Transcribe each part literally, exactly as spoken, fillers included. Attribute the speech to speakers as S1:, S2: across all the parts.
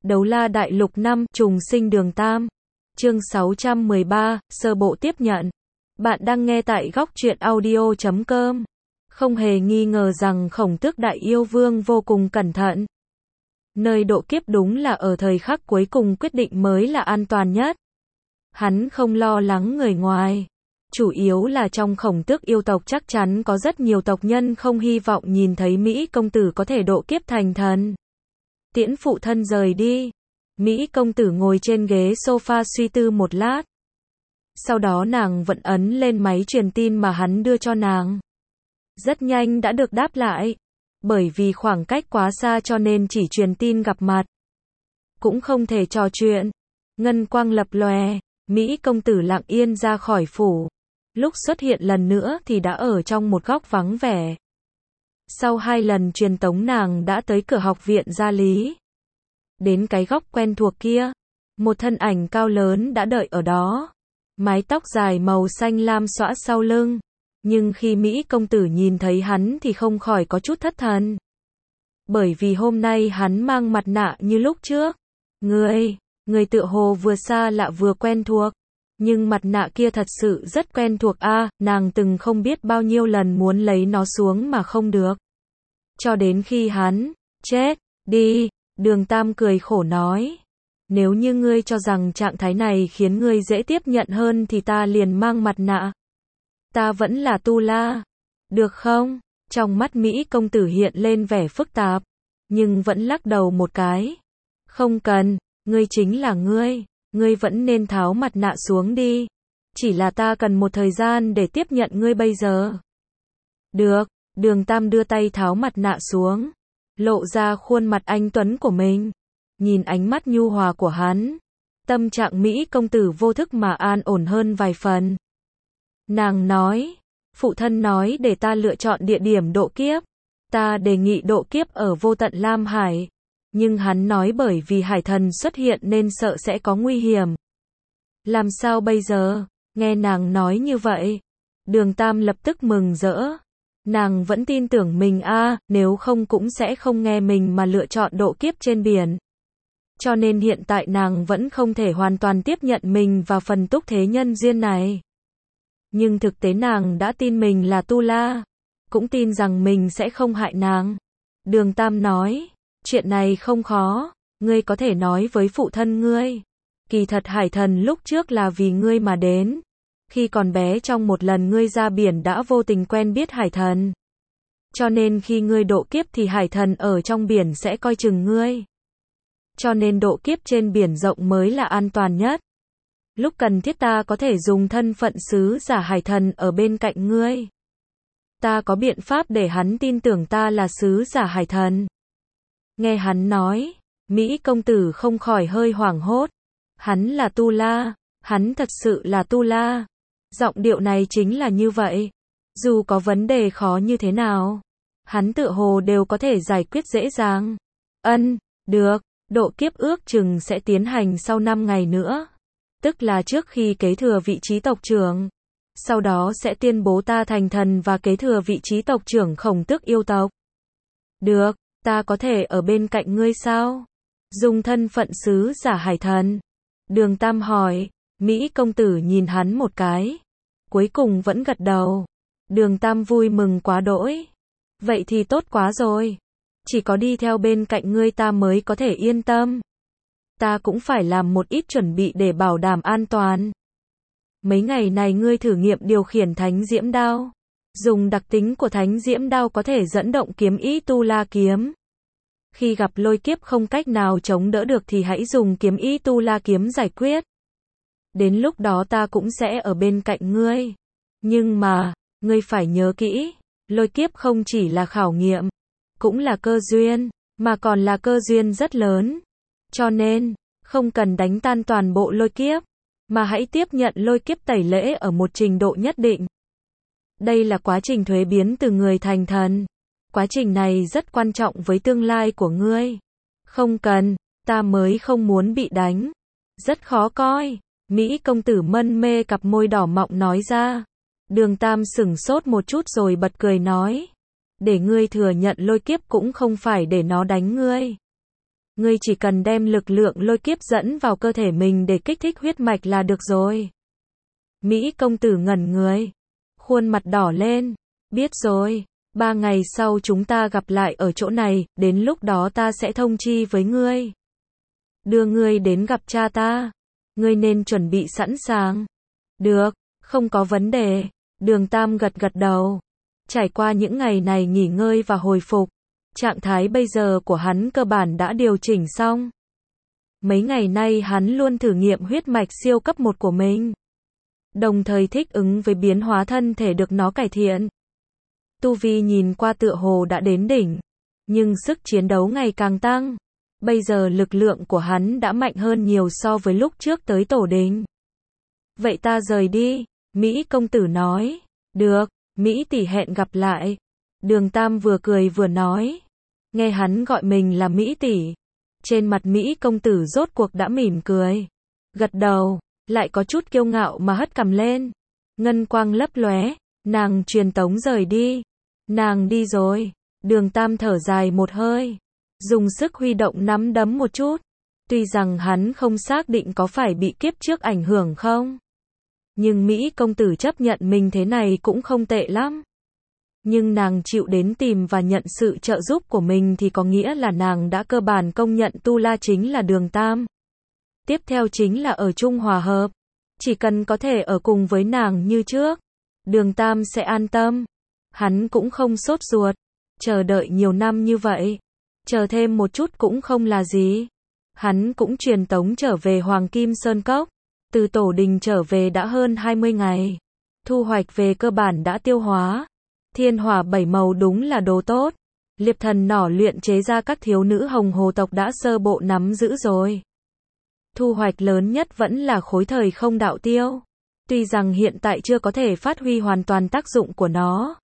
S1: Đấu la đại lục năm, trùng sinh đường Tam. Chương sáu trăm mười ba, sơ bộ tiếp nhận. Bạn đang nghe tại góc truyện audio chấm com. Không hề nghi ngờ rằng Khổng Tước Đại Yêu Vương vô cùng cẩn thận. Nơi độ kiếp đúng là ở thời khắc cuối cùng quyết định mới là an toàn nhất. Hắn không lo lắng người ngoài. Chủ yếu là trong Khổng Tước yêu tộc chắc chắn có rất nhiều tộc nhân không hy vọng nhìn thấy Mỹ công tử có thể độ kiếp thành thần. Tiễn phụ thân rời đi. Mỹ công tử ngồi trên ghế sofa suy tư một lát. Sau đó nàng vẫn ấn lên máy truyền tin mà hắn đưa cho nàng. Rất nhanh đã được đáp lại. Bởi vì khoảng cách quá xa cho nên chỉ truyền tin gặp mặt. Cũng không thể trò chuyện. Ngân quang lập lòe. Mỹ công tử lặng yên ra khỏi phủ. Lúc xuất hiện lần nữa thì đã ở trong một góc vắng vẻ. Sau hai lần truyền tống nàng đã tới cửa học viện gia lý. Đến cái góc quen thuộc kia, một thân ảnh cao lớn đã đợi ở đó. Mái tóc dài màu xanh lam xõa sau lưng. Nhưng khi Mỹ công tử nhìn thấy hắn thì không khỏi có chút thất thần. Bởi vì hôm nay hắn mang mặt nạ như lúc trước. Người, người tựa hồ vừa xa lạ vừa quen thuộc. Nhưng mặt nạ kia thật sự rất quen thuộc a, à, nàng từng không biết bao nhiêu lần muốn lấy nó xuống mà không được. Cho đến khi hắn chết đi, Đường Tam cười khổ nói. Nếu như ngươi cho rằng trạng thái này khiến ngươi dễ tiếp nhận hơn thì ta liền mang mặt nạ. Ta vẫn là tu la. Được không? Trong mắt Mỹ công tử hiện lên vẻ phức tạp. Nhưng vẫn lắc đầu một cái. Không cần, ngươi chính là ngươi. Ngươi vẫn nên tháo mặt nạ xuống đi. Chỉ là ta cần một thời gian để tiếp nhận ngươi bây giờ. Được, Đường Tam đưa tay tháo mặt nạ xuống. Lộ ra khuôn mặt anh tuấn của mình. Nhìn ánh mắt nhu hòa của hắn. Tâm trạng Mỹ công tử vô thức mà an ổn hơn vài phần. Nàng nói. Phụ thân nói để ta lựa chọn địa điểm độ kiếp. Ta đề nghị độ kiếp ở vô tận Lam Hải. Nhưng hắn nói bởi vì hải thần xuất hiện nên sợ sẽ có nguy hiểm. Làm sao bây giờ? Nghe nàng nói như vậy. Đường Tam lập tức mừng rỡ. Nàng vẫn tin tưởng mình a, à, nếu không cũng sẽ không nghe mình mà lựa chọn độ kiếp trên biển. Cho nên hiện tại nàng vẫn không thể hoàn toàn tiếp nhận mình vào phần túc thế nhân duyên này. Nhưng thực tế nàng đã tin mình là tu la. Cũng tin rằng mình sẽ không hại nàng. Đường Tam nói. Chuyện này không khó, ngươi có thể nói với phụ thân ngươi. Kỳ thật hải thần lúc trước là vì ngươi mà đến. Khi còn bé trong một lần ngươi ra biển đã vô tình quen biết hải thần. Cho nên khi ngươi độ kiếp thì hải thần ở trong biển sẽ coi chừng ngươi. Cho nên độ kiếp trên biển rộng mới là an toàn nhất. Lúc cần thiết ta có thể dùng thân phận sứ giả hải thần ở bên cạnh ngươi. Ta có biện pháp để hắn tin tưởng ta là sứ giả hải thần. Nghe hắn nói, Mỹ công tử không khỏi hơi hoảng hốt. Hắn là tu la, hắn thật sự là tu la. Giọng điệu này chính là như vậy. Dù có vấn đề khó như thế nào, hắn tựa hồ đều có thể giải quyết dễ dàng. Ân, được, độ kiếp ước chừng sẽ tiến hành sau năm ngày nữa. Tức là trước khi kế thừa vị trí tộc trưởng. Sau đó sẽ tuyên bố ta thành thần và kế thừa vị trí tộc trưởng Khổng Tước yêu tộc. Được. Ta có thể ở bên cạnh ngươi sao? Dùng thân phận sứ giả hải thần. Đường Tam hỏi. Mỹ công tử nhìn hắn một cái. Cuối cùng vẫn gật đầu. Đường Tam vui mừng quá đỗi. Vậy thì tốt quá rồi. Chỉ có đi theo bên cạnh ngươi ta mới có thể yên tâm. Ta cũng phải làm một ít chuẩn bị để bảo đảm an toàn. Mấy ngày này ngươi thử nghiệm điều khiển thánh diễm đao. Dùng đặc tính của thánh diễm đao có thể dẫn động kiếm ý tu la kiếm. Khi gặp lôi kiếp không cách nào chống đỡ được thì hãy dùng kiếm ý tu la kiếm giải quyết. Đến lúc đó ta cũng sẽ ở bên cạnh ngươi. Nhưng mà, ngươi phải nhớ kỹ, lôi kiếp không chỉ là khảo nghiệm, cũng là cơ duyên, mà còn là cơ duyên rất lớn. Cho nên, không cần đánh tan toàn bộ lôi kiếp, mà hãy tiếp nhận lôi kiếp tẩy lễ ở một trình độ nhất định. Đây là quá trình thuế biến từ người thành thần. Quá trình này rất quan trọng với tương lai của ngươi. Không cần, ta mới không muốn bị đánh. Rất khó coi. Mỹ công tử mân mê cặp môi đỏ mọng nói ra. Đường Tam sửng sốt một chút rồi bật cười nói. Để ngươi thừa nhận lôi kiếp cũng không phải để nó đánh ngươi. Ngươi chỉ cần đem lực lượng lôi kiếp dẫn vào cơ thể mình để kích thích huyết mạch là được rồi. Mỹ công tử ngẩn người. Khuôn mặt đỏ lên. Biết rồi. Ba ngày sau chúng ta gặp lại ở chỗ này, đến lúc đó ta sẽ thông chi với ngươi. Đưa ngươi đến gặp cha ta. Ngươi nên chuẩn bị sẵn sàng. Được, không có vấn đề. Đường Tam gật gật đầu. Trải qua những ngày này nghỉ ngơi và hồi phục, trạng thái bây giờ của hắn cơ bản đã điều chỉnh xong. Mấy ngày nay hắn luôn thử nghiệm huyết mạch siêu cấp một của mình, đồng thời thích ứng với biến hóa thân thể được nó cải thiện. Tu vi nhìn qua tựa hồ đã đến đỉnh, nhưng sức chiến đấu ngày càng tăng. Bây giờ lực lượng của hắn đã mạnh hơn nhiều so với lúc trước tới tổ đình. Vậy ta rời đi, Mỹ công tử nói. Được, Mỹ tỷ hẹn gặp lại. Đường Tam vừa cười vừa nói. Nghe hắn gọi mình là Mỹ tỷ, trên mặt Mỹ công tử rốt cuộc đã mỉm cười. Gật đầu, lại có chút kiêu ngạo mà hất cằm lên. Ngân quang lấp lóe, nàng truyền tống rời đi. Nàng đi rồi. Đường Tam thở dài một hơi, dùng sức huy động nắm đấm một chút. Tuy rằng hắn không xác định có phải bị kiếp trước ảnh hưởng không, nhưng Mỹ công tử chấp nhận mình thế này cũng không tệ lắm. Nhưng nàng chịu đến tìm và nhận sự trợ giúp của mình thì có nghĩa là nàng đã cơ bản công nhận Tu La chính là Đường Tam. Tiếp theo chính là ở chung hòa hợp. Chỉ cần có thể ở cùng với nàng như trước, Đường Tam sẽ an tâm. Hắn cũng không sốt ruột. Chờ đợi nhiều năm như vậy, chờ thêm một chút cũng không là gì. Hắn cũng truyền tống trở về Hoàng Kim Sơn Cốc. Từ tổ đình trở về đã hơn hai mươi ngày. Thu hoạch về cơ bản đã tiêu hóa. Thiên hỏa bảy màu đúng là đồ tốt. Liệp thần nỏ luyện chế ra các thiếu nữ hồng hồ tộc đã sơ bộ nắm giữ rồi. Thu hoạch lớn nhất vẫn là khối thời không đạo tiêu. Tuy rằng hiện tại chưa có thể phát huy hoàn toàn tác dụng của nó,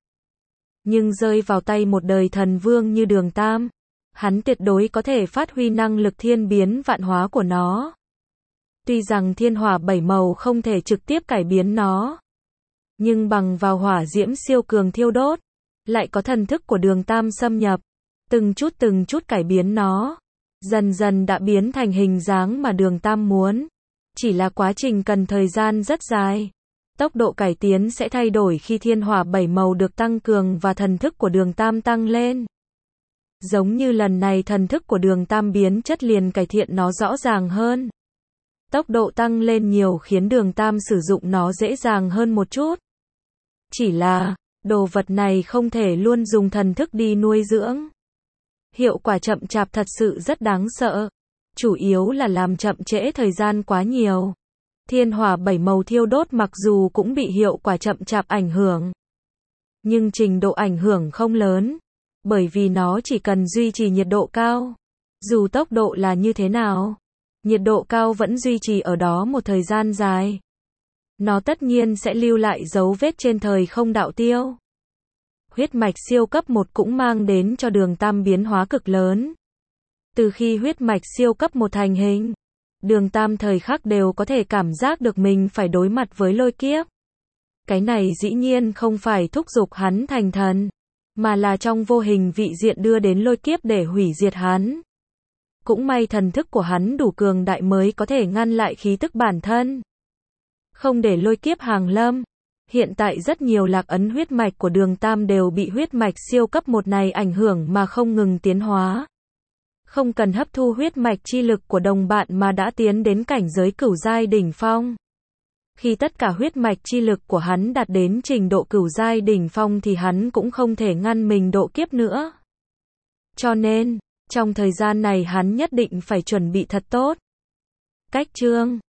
S1: nhưng rơi vào tay một đời thần vương như Đường Tam, hắn tuyệt đối có thể phát huy năng lực thiên biến vạn hóa của nó. Tuy rằng thiên hỏa bảy màu không thể trực tiếp cải biến nó, nhưng bằng vào hỏa diễm siêu cường thiêu đốt, lại có thần thức của Đường Tam xâm nhập, từng chút từng chút cải biến nó, dần dần đã biến thành hình dáng mà Đường Tam muốn. Chỉ là quá trình cần thời gian rất dài. Tốc độ cải tiến sẽ thay đổi khi thiên hỏa bảy màu được tăng cường và thần thức của Đường Tam tăng lên. Giống như lần này thần thức của Đường Tam biến chất liền cải thiện nó rõ ràng hơn. Tốc độ tăng lên nhiều khiến Đường Tam sử dụng nó dễ dàng hơn một chút. Chỉ là, đồ vật này không thể luôn dùng thần thức đi nuôi dưỡng. Hiệu quả chậm chạp thật sự rất đáng sợ. Chủ yếu là làm chậm trễ thời gian quá nhiều. Thiên hỏa bảy màu thiêu đốt mặc dù cũng bị hiệu quả chậm chạp ảnh hưởng, nhưng trình độ ảnh hưởng không lớn, bởi vì nó chỉ cần duy trì nhiệt độ cao. Dù tốc độ là như thế nào, nhiệt độ cao vẫn duy trì ở đó một thời gian dài. Nó tất nhiên sẽ lưu lại dấu vết trên thời không đạo tiêu. Huyết mạch siêu cấp một cũng mang đến cho Đường Tam biến hóa cực lớn. Từ khi huyết mạch siêu cấp một thành hình, Đường Tam thời khắc đều có thể cảm giác được mình phải đối mặt với lôi kiếp. Cái này dĩ nhiên không phải thúc giục hắn thành thần, mà là trong vô hình vị diện đưa đến lôi kiếp để hủy diệt hắn. Cũng may thần thức của hắn đủ cường đại mới có thể ngăn lại khí tức bản thân, không để lôi kiếp hàng lâm. Hiện tại rất nhiều lạc ấn huyết mạch của Đường Tam đều bị huyết mạch siêu cấp một này ảnh hưởng mà không ngừng tiến hóa. Không cần hấp thu huyết mạch chi lực của đồng bạn mà đã tiến đến cảnh giới cửu giai đỉnh phong. Khi tất cả huyết mạch chi lực của hắn đạt đến trình độ cửu giai đỉnh phong thì hắn cũng không thể ngăn mình độ kiếp nữa. Cho nên, trong thời gian này hắn nhất định phải chuẩn bị thật tốt. Cách chương